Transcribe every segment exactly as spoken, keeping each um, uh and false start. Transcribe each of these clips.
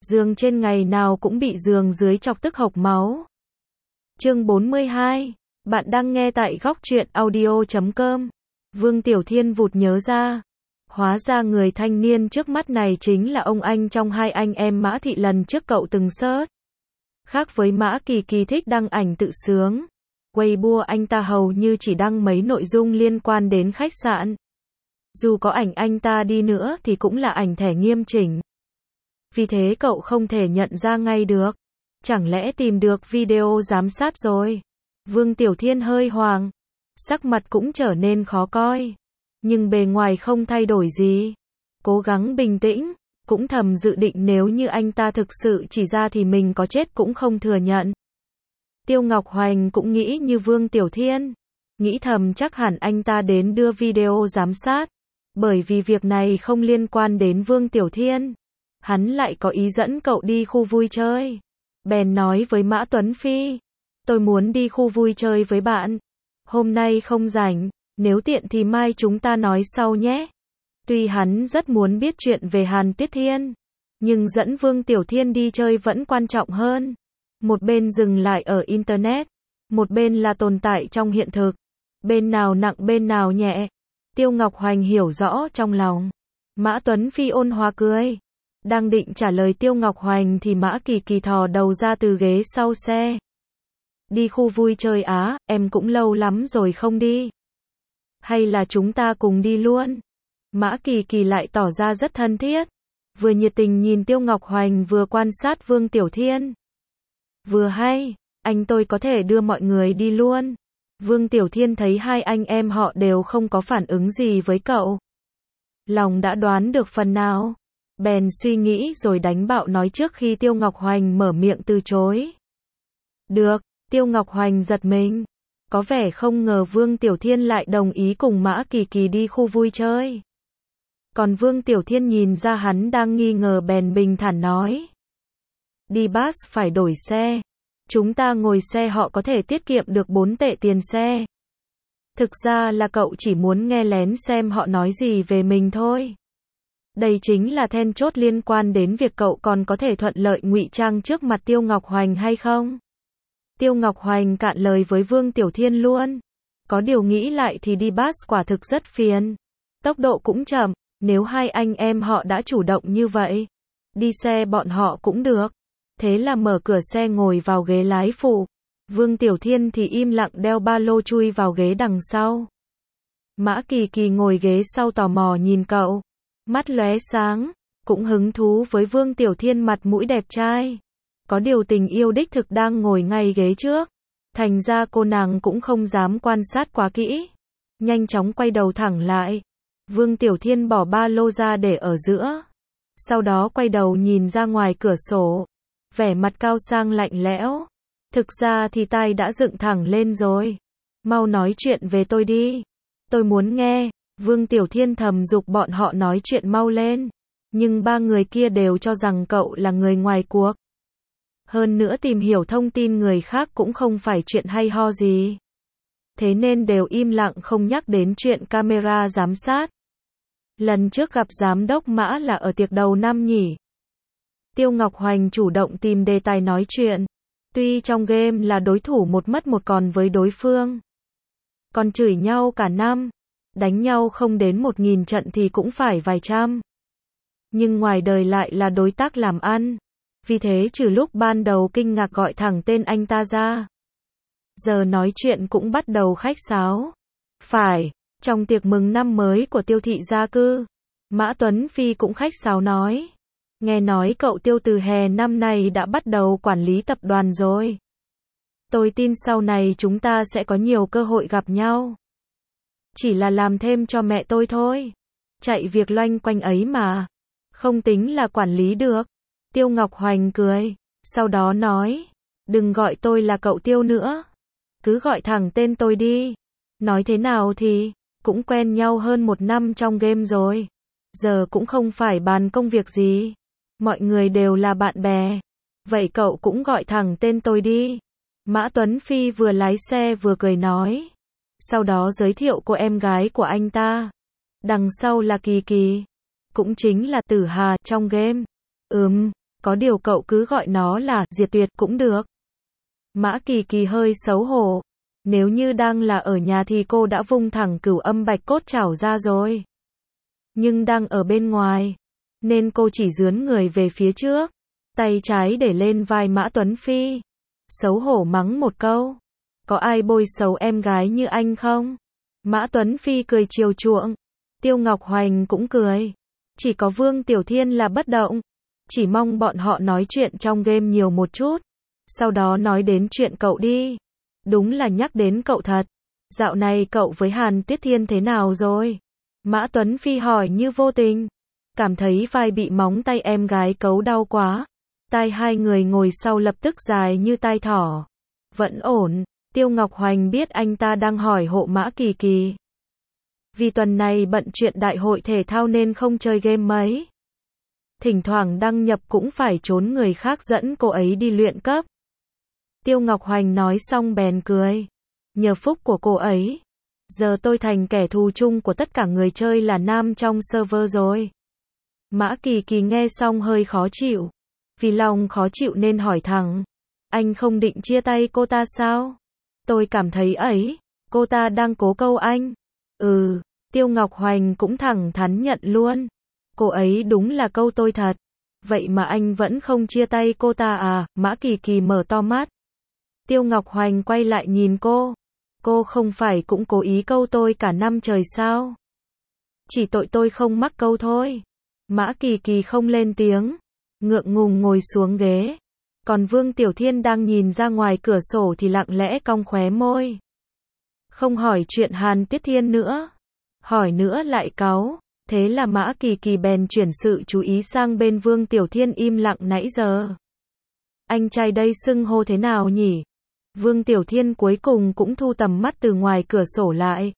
Giường trên ngày nào cũng bị giường dưới chọc tức hộc máu. Chương bốn mươi hai. Bạn đang nghe tại góc truyện audio chấm com. Vương Tiểu Thiên vụt nhớ ra. Hóa ra người thanh niên trước mắt này chính là ông anh trong hai anh em Mã Thị lần trước cậu từng search. Khác với Mã Kỳ Kỳ thích đăng ảnh tự sướng, Weibo anh ta hầu như chỉ đăng mấy nội dung liên quan đến khách sạn. Dù có ảnh anh ta đi nữa thì cũng là ảnh thẻ nghiêm chỉnh. Vì thế cậu không thể nhận ra ngay được. Chẳng lẽ tìm được video giám sát rồi? Vương Tiểu Thiên hơi hoang, sắc mặt cũng trở nên khó coi. Nhưng bề ngoài không thay đổi gì. Cố gắng bình tĩnh, cũng thầm dự định nếu như anh ta thực sự chỉ ra thì mình có chết cũng không thừa nhận. Tiêu Ngọc Hoành cũng nghĩ như Vương Tiểu Thiên. Nghĩ thầm chắc hẳn anh ta đến đưa video giám sát. Bởi vì việc này không liên quan đến Vương Tiểu Thiên. Hắn lại có ý dẫn cậu đi khu vui chơi. Bèn nói với Mã Tuấn Phi. Tôi muốn đi khu vui chơi với bạn. Hôm nay không rảnh, nếu tiện thì mai chúng ta nói sau nhé. Tuy hắn rất muốn biết chuyện về Hàn Tuyết Thiên, nhưng dẫn Vương Tiểu Thiên đi chơi vẫn quan trọng hơn. Một bên dừng lại ở Internet, một bên là tồn tại trong hiện thực. Bên nào nặng bên nào nhẹ, Tiêu Ngọc Hoành hiểu rõ trong lòng. Mã Tuấn Phi ôn hòa cười. Đang định trả lời Tiêu Ngọc Hoành thì Mã Kỳ Kỳ thò đầu ra từ ghế sau xe. Đi khu vui chơi á, em cũng lâu lắm rồi không đi. Hay là chúng ta cùng đi luôn? Mã Kỳ Kỳ lại tỏ ra rất thân thiết. Vừa nhiệt tình nhìn Tiêu Ngọc Hoành vừa quan sát Vương Tiểu Thiên. Vừa hay, anh tôi có thể đưa mọi người đi luôn. Vương Tiểu Thiên thấy hai anh em họ đều không có phản ứng gì với cậu. Lòng đã đoán được phần nào. Bèn suy nghĩ rồi đánh bạo nói trước khi Tiêu Ngọc Hoành mở miệng từ chối. Được, Tiêu Ngọc Hoành giật mình. Có vẻ không ngờ Vương Tiểu Thiên lại đồng ý cùng Mã Kỳ Kỳ đi khu vui chơi. Còn Vương Tiểu Thiên nhìn ra hắn đang nghi ngờ bèn bình thản nói. Đi bus phải đổi xe. Chúng ta ngồi xe họ có thể tiết kiệm được bốn tệ tiền xe. Thực ra là cậu chỉ muốn nghe lén xem họ nói gì về mình thôi. Đây chính là then chốt liên quan đến việc cậu còn có thể thuận lợi ngụy trang trước mặt Tiêu Ngọc Hoành hay không. Tiêu Ngọc Hoành cạn lời với Vương Tiểu Thiên luôn. Có điều nghĩ lại thì đi bus quả thực rất phiền. Tốc độ cũng chậm, nếu hai anh em họ đã chủ động như vậy. Đi xe bọn họ cũng được. Thế là mở cửa xe ngồi vào ghế lái phụ. Vương Tiểu Thiên thì im lặng đeo ba lô chui vào ghế đằng sau. Mã Kỳ Kỳ ngồi ghế sau tò mò nhìn cậu. Mắt lóe sáng, cũng hứng thú với Vương Tiểu Thiên mặt mũi đẹp trai. Có điều tình yêu đích thực đang ngồi ngay ghế trước. Thành ra cô nàng cũng không dám quan sát quá kỹ. Nhanh chóng quay đầu thẳng lại. Vương Tiểu Thiên bỏ ba lô ra để ở giữa. Sau đó quay đầu nhìn ra ngoài cửa sổ. Vẻ mặt cao sang lạnh lẽo. Thực ra thì tai đã dựng thẳng lên rồi. Mau nói chuyện về tôi đi. Tôi muốn nghe. Vương Tiểu Thiên thầm giục bọn họ nói chuyện mau lên. Nhưng ba người kia đều cho rằng cậu là người ngoài cuộc. Hơn nữa tìm hiểu thông tin người khác cũng không phải chuyện hay ho gì. Thế nên đều im lặng không nhắc đến chuyện camera giám sát. Lần trước gặp giám đốc Mã là ở tiệc đầu năm nhỉ. Tiêu Ngọc Hoành chủ động tìm đề tài nói chuyện. Tuy trong game là đối thủ một mất một còn với đối phương. Còn chửi nhau cả năm. Đánh nhau không đến một nghìn trận thì cũng phải vài trăm. Nhưng ngoài đời lại là đối tác làm ăn. Vì thế trừ lúc ban đầu kinh ngạc gọi thẳng tên anh ta ra. Giờ nói chuyện cũng bắt đầu khách sáo. Phải, trong tiệc mừng năm mới của Tiêu thị gia cư, Mã Tuấn Phi cũng khách sáo nói. Nghe nói cậu Tiêu từ hè năm nay đã bắt đầu quản lý tập đoàn rồi. Tôi tin sau này chúng ta sẽ có nhiều cơ hội gặp nhau. Chỉ là làm thêm cho mẹ tôi thôi. Chạy việc loanh quanh ấy mà. Không tính là quản lý được. Tiêu Ngọc Hoành cười. Sau đó nói. Đừng gọi tôi là cậu Tiêu nữa. Cứ gọi thẳng tên tôi đi. Nói thế nào thì, cũng quen nhau hơn một năm trong game rồi. Giờ cũng không phải bàn công việc gì. Mọi người đều là bạn bè. Vậy cậu cũng gọi thẳng tên tôi đi. Mã Tuấn Phi vừa lái xe vừa cười nói. Sau đó giới thiệu cô em gái của anh ta. Đằng sau là Kỳ Kỳ. Cũng chính là Tử Hà trong game. Ừm, Có điều cậu cứ gọi nó là Diệt Tuyệt cũng được. Mã Kỳ Kỳ hơi xấu hổ. Nếu như đang là ở nhà thì cô đã vung thẳng cửu âm bạch cốt trảo ra rồi. Nhưng đang ở bên ngoài, nên cô chỉ dướn người về phía trước, tay trái để lên vai Mã Tuấn Phi. Xấu hổ mắng một câu. Có ai bôi xấu em gái như anh không? Mã Tuấn Phi cười chiều chuộng. Tiêu Ngọc Hoành cũng cười. Chỉ có Vương Tiểu Thiên là bất động. Chỉ mong bọn họ nói chuyện trong game nhiều một chút. Sau đó nói đến chuyện cậu đi. Đúng là nhắc đến cậu thật. Dạo này cậu với Hàn Tuyết Thiên thế nào rồi? Mã Tuấn Phi hỏi như vô tình. Cảm thấy vai bị móng tay em gái cấu đau quá. Tai hai người ngồi sau lập tức dài như tai thỏ. Vẫn ổn. Tiêu Ngọc Hoành biết anh ta đang hỏi hộ Mã Kỳ Kỳ. Vì tuần này bận chuyện đại hội thể thao nên không chơi game mấy. Thỉnh thoảng đăng nhập cũng phải trốn người khác dẫn cô ấy đi luyện cấp. Tiêu Ngọc Hoành nói xong bèn cười. Nhờ phúc của cô ấy, giờ tôi thành kẻ thù chung của tất cả người chơi là nam trong server rồi. Mã Kỳ Kỳ nghe xong hơi khó chịu. Vì lòng khó chịu nên hỏi thẳng. Anh không định chia tay cô ta sao? Tôi cảm thấy ấy, cô ta đang cố câu anh. Ừ, Tiêu Ngọc Hoành cũng thẳng thắn nhận luôn. Cô ấy đúng là câu tôi thật. Vậy mà anh vẫn không chia tay cô ta à? Mã Kỳ Kỳ mở to mắt. Tiêu Ngọc Hoành quay lại nhìn cô. Cô không phải cũng cố ý câu tôi cả năm trời sao? Chỉ tội tôi không mắc câu thôi. Mã Kỳ Kỳ không lên tiếng. Ngượng ngùng ngồi xuống ghế. Còn Vương Tiểu Thiên đang nhìn ra ngoài cửa sổ thì lặng lẽ cong khóe môi. Không hỏi chuyện Hàn Tuyết Thiên nữa. Hỏi nữa lại cáu. Thế là Mã Kỳ Kỳ bèn chuyển sự chú ý sang bên Vương Tiểu Thiên im lặng nãy giờ. Anh trai đây xưng hô thế nào nhỉ? Vương Tiểu Thiên cuối cùng cũng thu tầm mắt từ ngoài cửa sổ lại.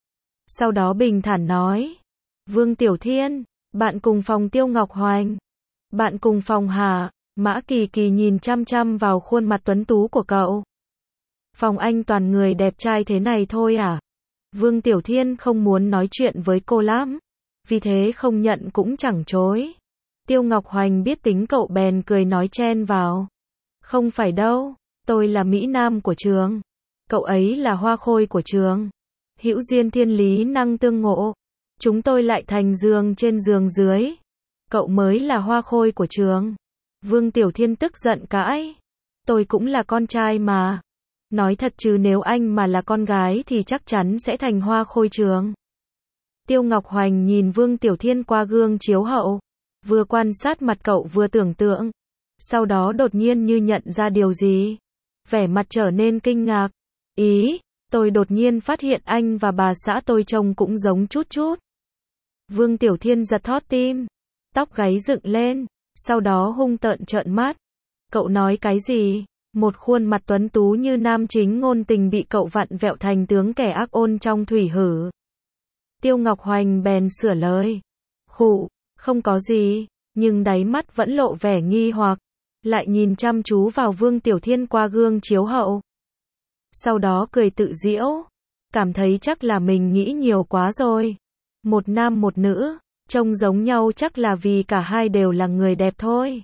Sau đó bình thản nói. Vương Tiểu Thiên, bạn cùng phòng Tiêu Ngọc Hoành. Bạn cùng phòng hả? Mã Kỳ Kỳ nhìn chăm chăm vào khuôn mặt tuấn tú của cậu. Phòng anh toàn người đẹp trai thế này thôi à? Vương Tiểu Thiên không muốn nói chuyện với cô lắm. Vì thế không nhận cũng chẳng chối. Tiêu Ngọc Hoành biết tính cậu bèn cười nói chen vào. Không phải đâu, tôi là Mỹ Nam của trường. Cậu ấy là hoa khôi của trường. Hữu duyên thiên lý năng tương ngộ. Chúng tôi lại thành giường trên giường dưới. Cậu mới là hoa khôi của trường. Vương Tiểu Thiên tức giận cãi. Tôi cũng là con trai mà. Nói thật chứ nếu anh mà là con gái thì chắc chắn sẽ thành hoa khôi trường. Tiêu Ngọc Hoành nhìn Vương Tiểu Thiên qua gương chiếu hậu. Vừa quan sát mặt cậu vừa tưởng tượng. Sau đó đột nhiên như nhận ra điều gì. Vẻ mặt trở nên kinh ngạc. Ý, tôi đột nhiên phát hiện anh và bà xã tôi trông cũng giống chút chút. Vương Tiểu Thiên giật thót tim. Tóc gáy dựng lên. Sau đó hung tợn trợn mắt. Cậu nói cái gì? Một khuôn mặt tuấn tú như nam chính ngôn tình bị cậu vặn vẹo thành tướng kẻ ác ôn trong thủy hử. Tiêu Ngọc Hoành bèn sửa lời. Khụ, không có gì, nhưng đáy mắt vẫn lộ vẻ nghi hoặc. Lại nhìn chăm chú vào Vương Tiểu Thiên qua gương chiếu hậu. Sau đó cười tự giễu. Cảm thấy chắc là mình nghĩ nhiều quá rồi. Một nam một nữ, trông giống nhau chắc là vì cả hai đều là người đẹp thôi.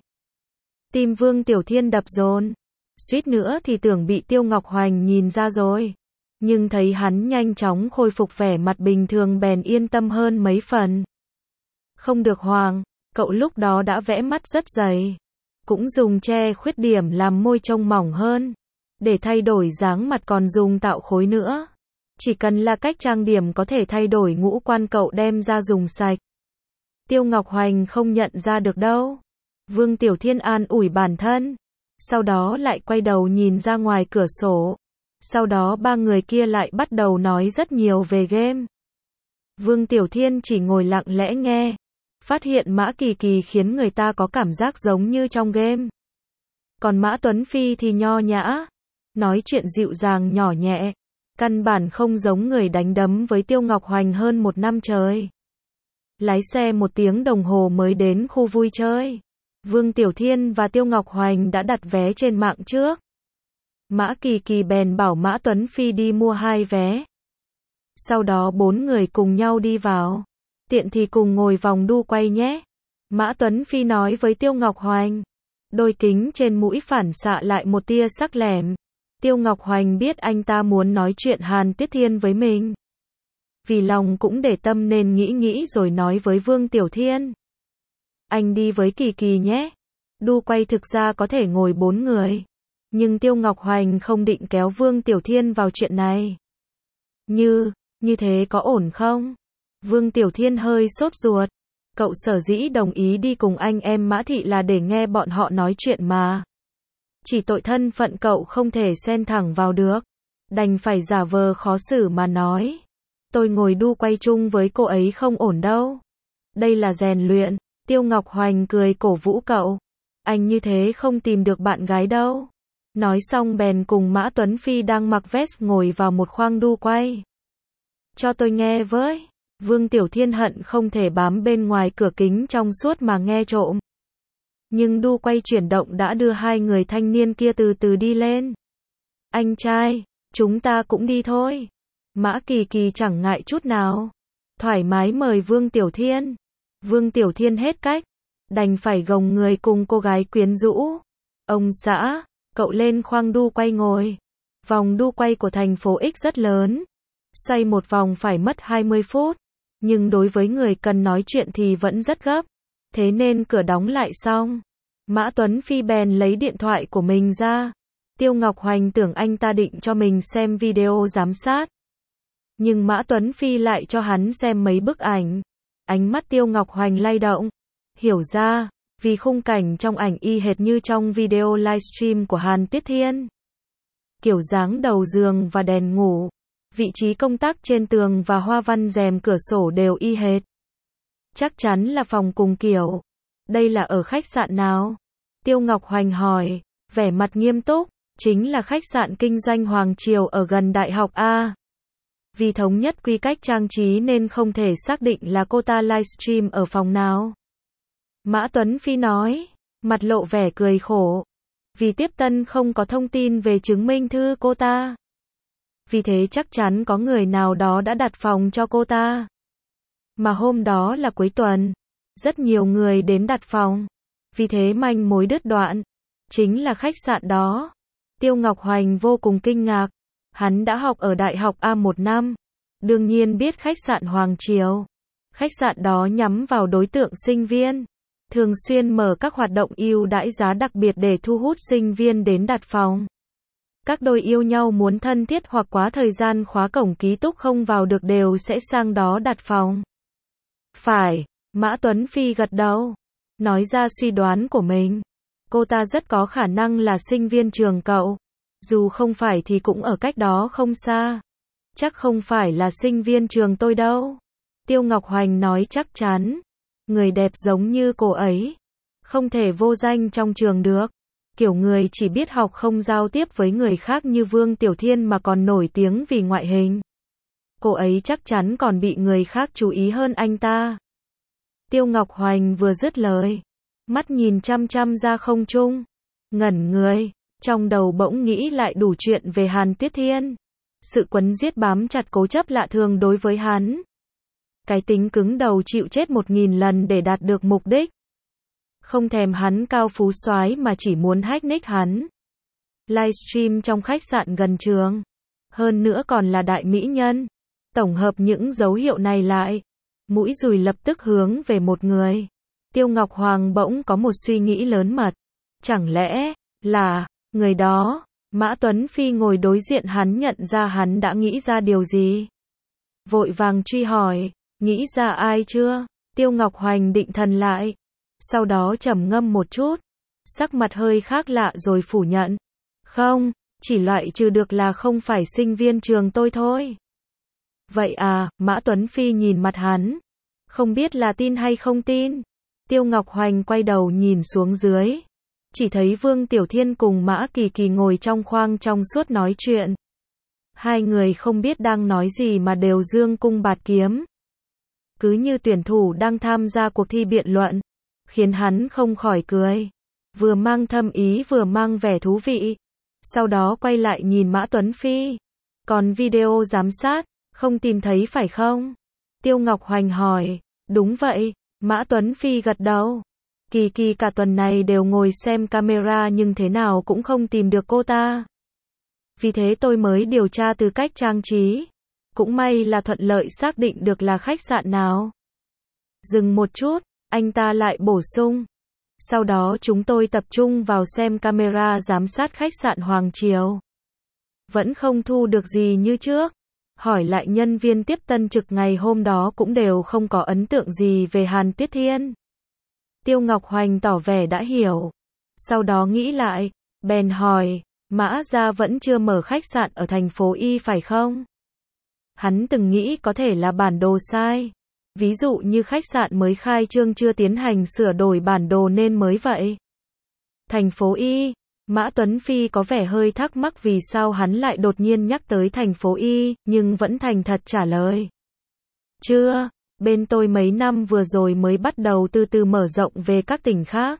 Tim Vương Tiểu Thiên đập dồn. Suýt nữa thì tưởng bị Tiêu Ngọc Hoành nhìn ra rồi. Nhưng thấy hắn nhanh chóng khôi phục vẻ mặt bình thường bèn yên tâm hơn mấy phần. Không được Hoàng, cậu lúc đó đã vẽ mắt rất dày. Cũng dùng che khuyết điểm làm môi trông mỏng hơn. Để thay đổi dáng mặt còn dùng tạo khối nữa. Chỉ cần là cách trang điểm có thể thay đổi ngũ quan cậu đem ra dùng sạch. Tiêu Ngọc Hoành không nhận ra được đâu. Vương Tiểu Thiên an ủi bản thân. Sau đó lại quay đầu nhìn ra ngoài cửa sổ. Sau đó ba người kia lại bắt đầu nói rất nhiều về game. Vương Tiểu Thiên chỉ ngồi lặng lẽ nghe. Phát hiện Mã Kỳ Kỳ khiến người ta có cảm giác giống như trong game. Còn Mã Tuấn Phi thì nho nhã. Nói chuyện dịu dàng nhỏ nhẹ. Căn bản không giống người đánh đấm với Tiêu Ngọc Hoành hơn một năm trời. Lái xe một tiếng đồng hồ mới đến khu vui chơi. Vương Tiểu Thiên và Tiêu Ngọc Hoành đã đặt vé trên mạng trước. Mã Kỳ Kỳ bèn bảo Mã Tuấn Phi đi mua hai vé. Sau đó bốn người cùng nhau đi vào. Tiện thì cùng ngồi vòng đu quay nhé. Mã Tuấn Phi nói với Tiêu Ngọc Hoành. Đôi kính trên mũi phản xạ lại một tia sắc lẻm. Tiêu Ngọc Hoành biết anh ta muốn nói chuyện Hàn Tuyết Thiên với mình. Vì lòng cũng để tâm nên nghĩ nghĩ rồi nói với Vương Tiểu Thiên. Anh đi với Kỳ Kỳ nhé. Đu quay thực ra có thể ngồi bốn người. Nhưng Tiêu Ngọc Hoành không định kéo Vương Tiểu Thiên vào chuyện này. Như, như thế có ổn không? Vương Tiểu Thiên hơi sốt ruột. Cậu sở dĩ đồng ý đi cùng anh em Mã Thị là để nghe bọn họ nói chuyện mà. Chỉ tội thân phận cậu không thể xen thẳng vào được. Đành phải giả vờ khó xử mà nói. Tôi ngồi đu quay chung với cô ấy không ổn đâu. Đây là rèn luyện. Tiêu Ngọc Hoành cười cổ vũ cậu. Anh như thế không tìm được bạn gái đâu. Nói xong bèn cùng Mã Tuấn Phi đang mặc vest ngồi vào một khoang đu quay. Cho tôi nghe với. Vương Tiểu Thiên hận không thể bám bên ngoài cửa kính trong suốt mà nghe trộm. Nhưng đu quay chuyển động đã đưa hai người thanh niên kia từ từ đi lên. Anh trai, chúng ta cũng đi thôi. Mã Kỳ Kỳ chẳng ngại chút nào. Thoải mái mời Vương Tiểu Thiên. Vương Tiểu Thiên hết cách. Đành phải gồng người cùng cô gái quyến rũ. Ông xã, cậu lên khoang đu quay ngồi. Vòng đu quay của thành phố X rất lớn. Xoay một vòng phải mất hai mươi phút. Nhưng đối với người cần nói chuyện thì vẫn rất gấp. Thế nên cửa đóng lại xong. Mã Tuấn Phi bèn lấy điện thoại của mình ra. Tiêu Ngọc Hoành tưởng anh ta định cho mình xem video giám sát. Nhưng Mã Tuấn Phi lại cho hắn xem mấy bức ảnh. Ánh mắt Tiêu Ngọc Hoành lay động. Hiểu ra, vì khung cảnh trong ảnh y hệt như trong video livestream của Hàn Tuyết Thiên. Kiểu dáng đầu giường và đèn ngủ, vị trí công tắc trên tường và hoa văn rèm cửa sổ đều y hệt. Chắc chắn là phòng cùng kiểu. Đây là ở khách sạn nào? Tiêu Ngọc Hoành hỏi, vẻ mặt nghiêm túc. Chính là khách sạn kinh doanh Hoàng Triều ở gần Đại học A. Vì thống nhất quy cách trang trí nên không thể xác định là cô ta livestream ở phòng nào. Mã Tuấn Phi nói, mặt lộ vẻ cười khổ. Vì tiếp tân không có thông tin về chứng minh thư cô ta. Vì thế chắc chắn có người nào đó đã đặt phòng cho cô ta. Mà hôm đó là cuối tuần. Rất nhiều người đến đặt phòng. Vì thế manh mối đứt đoạn. Chính là khách sạn đó. Tiêu Ngọc Hoành vô cùng kinh ngạc. Hắn đã học ở Đại học A một năm. Đương nhiên biết khách sạn Hoàng Triều. Khách sạn đó nhắm vào đối tượng sinh viên. Thường xuyên mở các hoạt động ưu đãi giá đặc biệt để thu hút sinh viên đến đặt phòng. Các đôi yêu nhau muốn thân thiết hoặc quá thời gian khóa cổng ký túc không vào được đều sẽ sang đó đặt phòng. Phải, Mã Tuấn Phi gật đầu. Nói ra suy đoán của mình. Cô ta rất có khả năng là sinh viên trường cậu. Dù không phải thì cũng ở cách đó không xa. Chắc không phải là sinh viên trường tôi đâu. Tiêu Ngọc Hoành nói chắc chắn. Người đẹp giống như cô ấy. Không thể vô danh trong trường được. Kiểu người chỉ biết học không giao tiếp với người khác như Vương Tiểu Thiên mà còn nổi tiếng vì ngoại hình. Cô ấy chắc chắn còn bị người khác chú ý hơn anh ta. Tiêu Ngọc Hoành vừa dứt lời. Mắt nhìn chăm chăm ra không trung. Ngẩn người. Trong đầu bỗng nghĩ lại đủ chuyện về Hàn Tuyết Thiên. Sự quấn giết bám chặt cố chấp lạ thường đối với hắn. Cái tính cứng đầu chịu chết một nghìn lần để đạt được mục đích. Không thèm hắn cao phú soái mà chỉ muốn hack nick hắn. Livestream trong khách sạn gần trường. Hơn nữa còn là đại mỹ nhân. Tổng hợp những dấu hiệu này lại. Mũi dùi lập tức hướng về một người. Tiêu Ngọc Hoàng bỗng có một suy nghĩ lớn mật. Chẳng lẽ là người đó? Mã Tuấn Phi ngồi đối diện hắn nhận ra hắn đã nghĩ ra điều gì. Vội vàng truy hỏi. Nghĩ ra ai chưa? Tiêu Ngọc Hoành định thần lại. Sau đó trầm ngâm một chút. Sắc mặt hơi khác lạ rồi phủ nhận. Không, chỉ loại trừ được là không phải sinh viên trường tôi thôi. Vậy à, Mã Tuấn Phi nhìn mặt hắn. Không biết là tin hay không tin. Tiêu Ngọc Hoành quay đầu nhìn xuống dưới. Chỉ thấy Vương Tiểu Thiên cùng Mã Kỳ Kỳ ngồi trong khoang trong suốt nói chuyện. Hai người không biết đang nói gì mà đều dương cung bạt kiếm. Cứ như tuyển thủ đang tham gia cuộc thi biện luận. Khiến hắn không khỏi cười. Vừa mang thâm ý vừa mang vẻ thú vị. Sau đó quay lại nhìn Mã Tuấn Phi. Còn video giám sát, không tìm thấy phải không? Tiêu Ngọc Hoành hỏi. Đúng vậy, Mã Tuấn Phi gật đầu. Kỳ Kỳ cả tuần này đều ngồi xem camera nhưng thế nào cũng không tìm được cô ta. Vì thế tôi mới điều tra từ cách trang trí. Cũng may là thuận lợi xác định được là khách sạn nào. Dừng một chút, anh ta lại bổ sung. Sau đó chúng tôi tập trung vào xem camera giám sát khách sạn Hoàng Triều. Vẫn không thu được gì như trước. Hỏi lại nhân viên tiếp tân trực ngày hôm đó cũng đều không có ấn tượng gì về Hàn Tuyết Thiên. Tiêu Ngọc Hoành tỏ vẻ đã hiểu. Sau đó nghĩ lại, bèn hỏi, Mã gia vẫn chưa mở khách sạn ở thành phố Y phải không? Hắn từng nghĩ có thể là bản đồ sai. Ví dụ như khách sạn mới khai trương chưa tiến hành sửa đổi bản đồ nên mới vậy. Thành phố Y, Mã Tuấn Phi có vẻ hơi thắc mắc vì sao hắn lại đột nhiên nhắc tới thành phố Y, nhưng vẫn thành thật trả lời. Chưa, bên tôi mấy năm vừa rồi mới bắt đầu từ từ mở rộng về các tỉnh khác.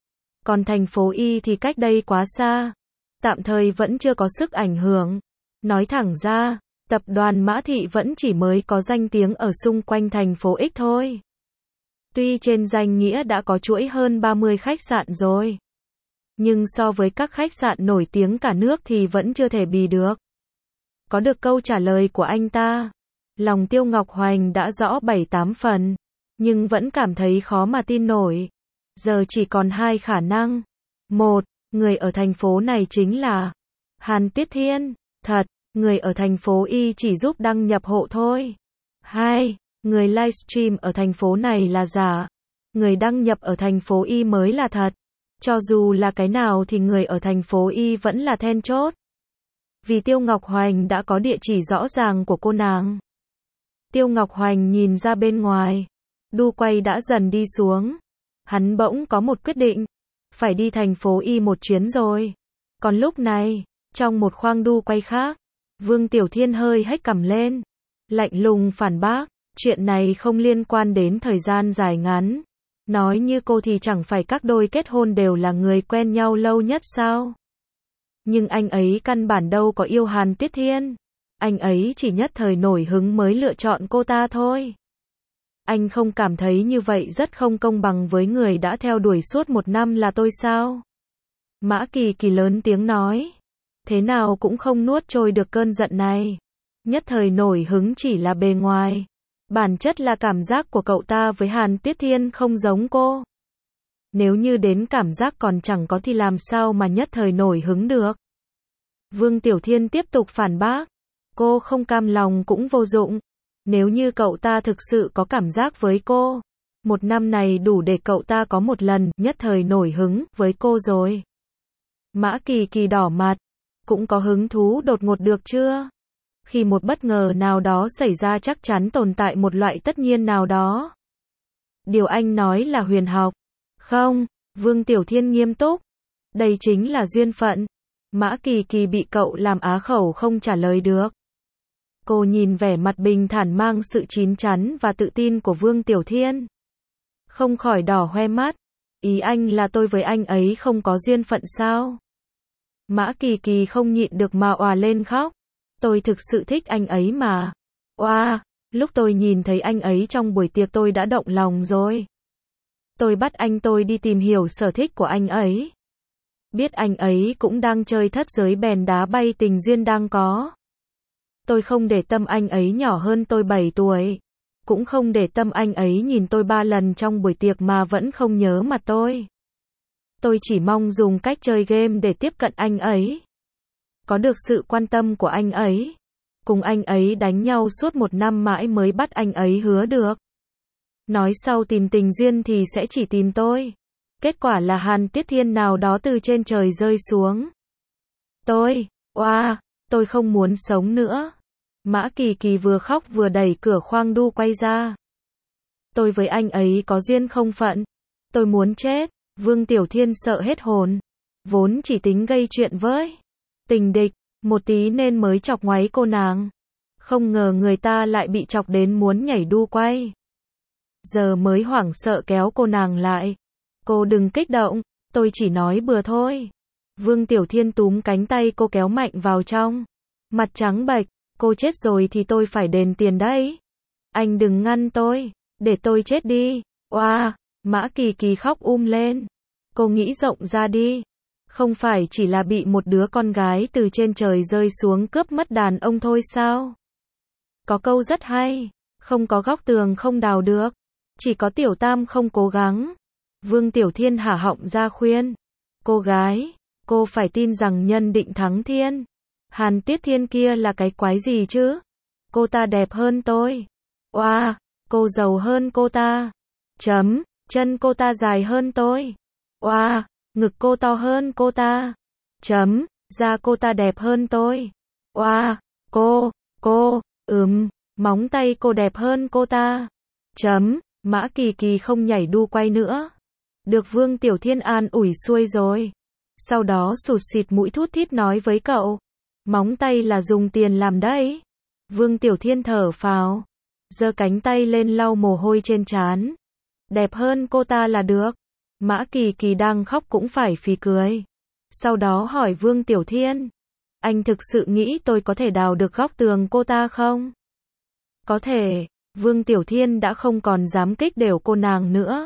Còn thành phố Y thì cách đây quá xa. Tạm thời vẫn chưa có sức ảnh hưởng. Nói thẳng ra, tập đoàn Mã Thị vẫn chỉ mới có danh tiếng ở xung quanh thành phố X thôi. Tuy trên danh nghĩa đã có chuỗi hơn ba mươi khách sạn rồi. Nhưng so với các khách sạn nổi tiếng cả nước thì vẫn chưa thể bì được. Có được câu trả lời của anh ta. Lòng Tiêu Ngọc Hoành đã rõ bảy tám phần. Nhưng vẫn cảm thấy khó mà tin nổi. Giờ chỉ còn hai khả năng. Một, người ở thành phố này chính là Hàn Tuyết Thiên. Thật, người ở thành phố Y chỉ giúp đăng nhập hộ thôi. Hai, người livestream ở thành phố này là giả. Người đăng nhập ở thành phố Y mới là thật. Cho dù là cái nào thì người ở thành phố Y vẫn là then chốt. Vì Tiêu Ngọc Hoành đã có địa chỉ rõ ràng của cô nàng. Tiêu Ngọc Hoành nhìn ra bên ngoài. Đu quay đã dần đi xuống. Hắn bỗng có một quyết định. Phải đi thành phố Y một chuyến rồi. Còn lúc này, trong một khoang đu quay khác, Vương Tiểu Thiên hơi hếch cằm lên. Lạnh lùng phản bác. Chuyện này không liên quan đến thời gian dài ngắn. Nói như cô thì chẳng phải các đôi kết hôn đều là người quen nhau lâu nhất sao? Nhưng anh ấy căn bản đâu có yêu Hàn Tuyết Thiên. Anh ấy chỉ nhất thời nổi hứng mới lựa chọn cô ta thôi. Anh không cảm thấy như vậy rất không công bằng với người đã theo đuổi suốt một năm là tôi sao? Mã Kỳ Kỳ lớn tiếng nói. Thế nào cũng không nuốt trôi được cơn giận này. Nhất thời nổi hứng chỉ là bề ngoài. Bản chất là cảm giác của cậu ta với Hàn Tuyết Thiên không giống cô. Nếu như đến cảm giác còn chẳng có thì làm sao mà nhất thời nổi hứng được. Vương Tiểu Thiên tiếp tục phản bác. Cô không cam lòng cũng vô dụng. Nếu như cậu ta thực sự có cảm giác với cô, một năm này đủ để cậu ta có một lần nhất thời nổi hứng với cô rồi. Mã Kỳ Kỳ đỏ mặt. Cũng có hứng thú đột ngột được chưa? Khi một bất ngờ nào đó xảy ra chắc chắn tồn tại một loại tất nhiên nào đó. Điều anh nói là huyền học. Không, Vương Tiểu Thiên nghiêm túc. Đây chính là duyên phận. Mã Kỳ Kỳ bị cậu làm á khẩu không trả lời được. Cô nhìn vẻ mặt bình thản mang sự chín chắn và tự tin của Vương Tiểu Thiên. Không khỏi đỏ hoe mắt. Ý anh là tôi với anh ấy không có duyên phận sao? Mã Kỳ Kỳ không nhịn được mà òa lên khóc. Tôi thực sự thích anh ấy mà. Oa, lúc tôi nhìn thấy anh ấy trong buổi tiệc tôi đã động lòng rồi. Tôi bắt anh tôi đi tìm hiểu sở thích của anh ấy. Biết anh ấy cũng đang chơi thất giới bèn đá bay tình duyên đang có. Tôi không để tâm anh ấy nhỏ hơn tôi bảy tuổi. Cũng không để tâm anh ấy nhìn tôi ba lần trong buổi tiệc mà vẫn không nhớ mặt tôi. Tôi chỉ mong dùng cách chơi game để tiếp cận anh ấy. Có được sự quan tâm của anh ấy. Cùng anh ấy đánh nhau suốt một năm mãi mới bắt anh ấy hứa được. Nói sau tìm tình duyên thì sẽ chỉ tìm tôi. Kết quả là Hàn Tuyết Thiên nào đó từ trên trời rơi xuống. Tôi, oa, tôi không muốn sống nữa. Mã Kỳ Kỳ vừa khóc vừa đẩy cửa khoang đu quay ra. Tôi với anh ấy có duyên không phận. Tôi muốn chết. Vương Tiểu Thiên sợ hết hồn. Vốn chỉ tính gây chuyện với tình địch, một tí nên mới chọc ngoáy cô nàng. Không ngờ người ta lại bị chọc đến muốn nhảy đu quay. Giờ mới hoảng sợ kéo cô nàng lại. Cô đừng kích động, tôi chỉ nói bừa thôi. Vương Tiểu Thiên túm cánh tay cô kéo mạnh vào trong. Mặt trắng bệch, cô chết rồi thì tôi phải đền tiền đấy. Anh đừng ngăn tôi, để tôi chết đi. Oa, Mã Kỳ Kỳ khóc um lên. Cô nghĩ rộng ra đi. Không phải chỉ là bị một đứa con gái từ trên trời rơi xuống cướp mất đàn ông thôi sao? Có câu rất hay, không có góc tường không đào được, chỉ có Tiểu Tam không cố gắng. Vương Tiểu Thiên hả họng ra khuyên. Cô gái, cô phải tin rằng nhân định thắng thiên. Hàn Tiết Thiên kia là cái quái gì chứ? Cô ta đẹp hơn tôi. Oa, wow, cô giàu hơn cô ta. Chấm, chân cô ta dài hơn tôi. Oa, wow, ngực cô to hơn cô ta. Chấm, da cô ta đẹp hơn tôi. Oa, wow, cô, cô, ừm, móng tay cô đẹp hơn cô ta. Chấm, Mã Kỳ Kỳ không nhảy đu quay nữa. Được Vương Tiểu Thiên an ủi xuôi rồi. Sau đó sụt xịt mũi thút thít nói với cậu. Móng tay là dùng tiền làm đấy. Vương Tiểu Thiên thở phào, giơ cánh tay lên lau mồ hôi trên trán. Đẹp hơn cô ta là được. Mã Kỳ Kỳ đang khóc cũng phải phì cười. Sau đó hỏi Vương Tiểu Thiên. Anh thực sự nghĩ tôi có thể đào được góc tường cô ta không? Có thể. Vương Tiểu Thiên đã không còn dám kích đều cô nàng nữa.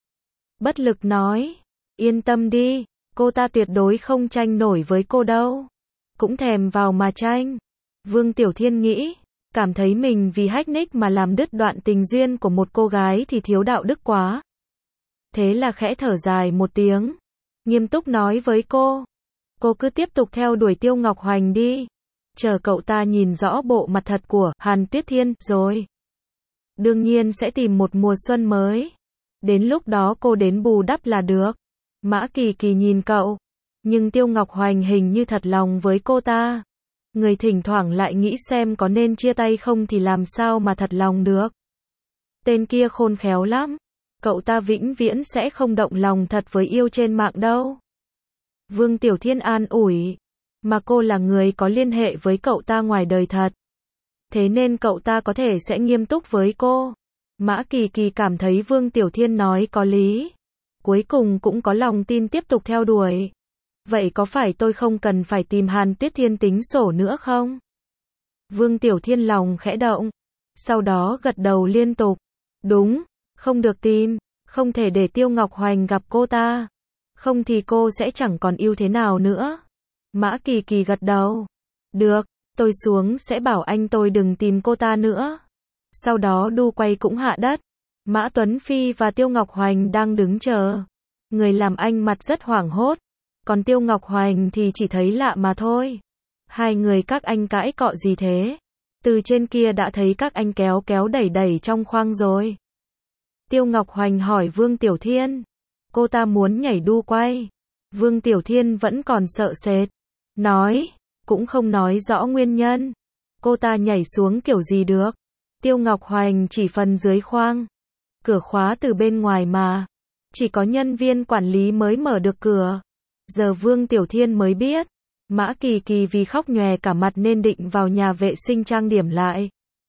Bất lực nói. Yên tâm đi, cô ta tuyệt đối không tranh nổi với cô đâu. Cũng thèm vào mà tranh. Vương Tiểu Thiên nghĩ, cảm thấy mình vì hack nick mà làm đứt đoạn tình duyên của một cô gái thì thiếu đạo đức quá. Thế là khẽ thở dài một tiếng, nghiêm túc nói với cô. Cô cứ tiếp tục theo đuổi Tiêu Ngọc Hoành đi. Chờ cậu ta nhìn rõ bộ mặt thật của Hàn Tuyết Thiên rồi. Đương nhiên sẽ tìm một mùa xuân mới. Đến lúc đó cô đến bù đắp là được. Mã Kỳ Kỳ nhìn cậu. Nhưng Tiêu Ngọc Hoành hình như thật lòng với cô ta. Người thỉnh thoảng lại nghĩ xem có nên chia tay không thì làm sao mà thật lòng được. Tên kia khôn khéo lắm. Cậu ta vĩnh viễn sẽ không động lòng thật với yêu trên mạng đâu. Vương Tiểu Thiên an ủi. Mà cô là người có liên hệ với cậu ta ngoài đời thật. Thế nên cậu ta có thể sẽ nghiêm túc với cô. Mã Kỳ Kỳ cảm thấy Vương Tiểu Thiên nói có lý. Cuối cùng cũng có lòng tin tiếp tục theo đuổi. Vậy có phải tôi không cần phải tìm Hàn Tiết Thiên tính sổ nữa không? Vương Tiểu Thiên lòng khẽ động. Sau đó gật đầu liên tục. Đúng, không được tìm. Không thể để Tiêu Ngọc Hoành gặp cô ta. Không thì cô sẽ chẳng còn yêu thế nào nữa. Mã Kỳ Kỳ gật đầu. Được, tôi xuống sẽ bảo anh tôi đừng tìm cô ta nữa. Sau đó đu quay cũng hạ đất. Mã Tuấn Phi và Tiêu Ngọc Hoành đang đứng chờ. Người làm anh mặt rất hoảng hốt. Còn Tiêu Ngọc Hoành thì chỉ thấy lạ mà thôi. Hai người các anh cãi cọ gì thế? Từ trên kia đã thấy các anh kéo kéo đẩy đẩy trong khoang rồi. Tiêu Ngọc Hoành hỏi Vương Tiểu Thiên. Cô ta muốn nhảy đu quay. Vương Tiểu Thiên vẫn còn sợ sệt. Nói, cũng không nói rõ nguyên nhân. Cô ta nhảy xuống kiểu gì được. Tiêu Ngọc Hoành chỉ phần dưới khoang. Cửa khóa từ bên ngoài mà. Chỉ có nhân viên quản lý mới mở được cửa. Giờ Vương Tiểu Thiên mới biết. Mã Kỳ Kỳ vì khóc nhòe cả mặt nên định vào nhà vệ sinh trang điểm lại.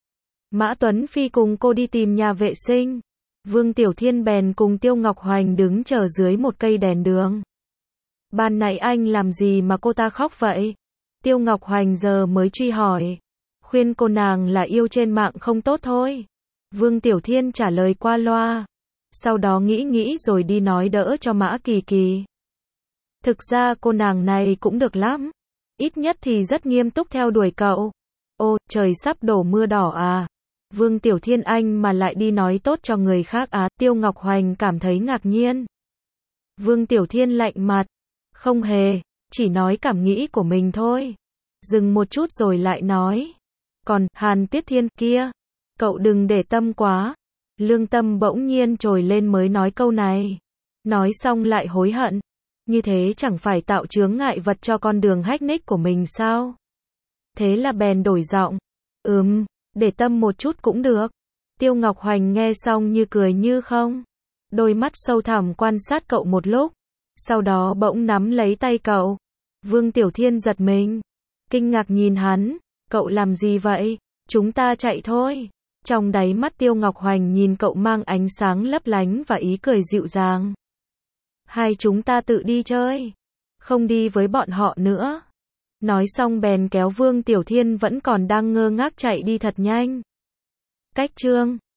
Mã Tuấn Phi cùng cô đi tìm nhà vệ sinh. Vương Tiểu Thiên bèn cùng Tiêu Ngọc Hoành đứng chờ dưới một cây đèn đường. Ban nãy anh làm gì mà cô ta khóc vậy? Tiêu Ngọc Hoành giờ mới truy hỏi. Khuyên cô nàng là yêu trên mạng không tốt thôi. Vương Tiểu Thiên trả lời qua loa. Sau đó nghĩ nghĩ rồi đi nói đỡ cho Mã Kỳ Kỳ. Thực ra cô nàng này cũng được lắm. Ít nhất thì rất nghiêm túc theo đuổi cậu. Ô, trời sắp đổ mưa đỏ à? Vương Tiểu Thiên anh mà lại đi nói tốt cho người khác á? Tiêu Ngọc Hoành cảm thấy ngạc nhiên. Vương Tiểu Thiên lạnh mặt. Không hề, chỉ nói cảm nghĩ của mình thôi. Dừng một chút rồi lại nói. Còn, Hàn Tiết Thiên kia, cậu đừng để tâm quá. Lương tâm bỗng nhiên trồi lên mới nói câu này. Nói xong lại hối hận. Như thế chẳng phải tạo chướng ngại vật cho con đường hack nick của mình sao? Thế là bèn đổi giọng. Ừm, để tâm một chút cũng được. Tiêu Ngọc Hoành nghe xong như cười như không. Đôi mắt sâu thẳm quan sát cậu một lúc. Sau đó bỗng nắm lấy tay cậu. Vương Tiểu Thiên giật mình. Kinh ngạc nhìn hắn. Cậu làm gì vậy? Chúng ta chạy thôi. Trong đáy mắt Tiêu Ngọc Hoành nhìn cậu mang ánh sáng lấp lánh và ý cười dịu dàng. Hai chúng ta tự đi chơi. Không đi với bọn họ nữa. Nói xong bèn kéo Vương Tiểu Thiên vẫn còn đang ngơ ngác chạy đi thật nhanh. Cách chương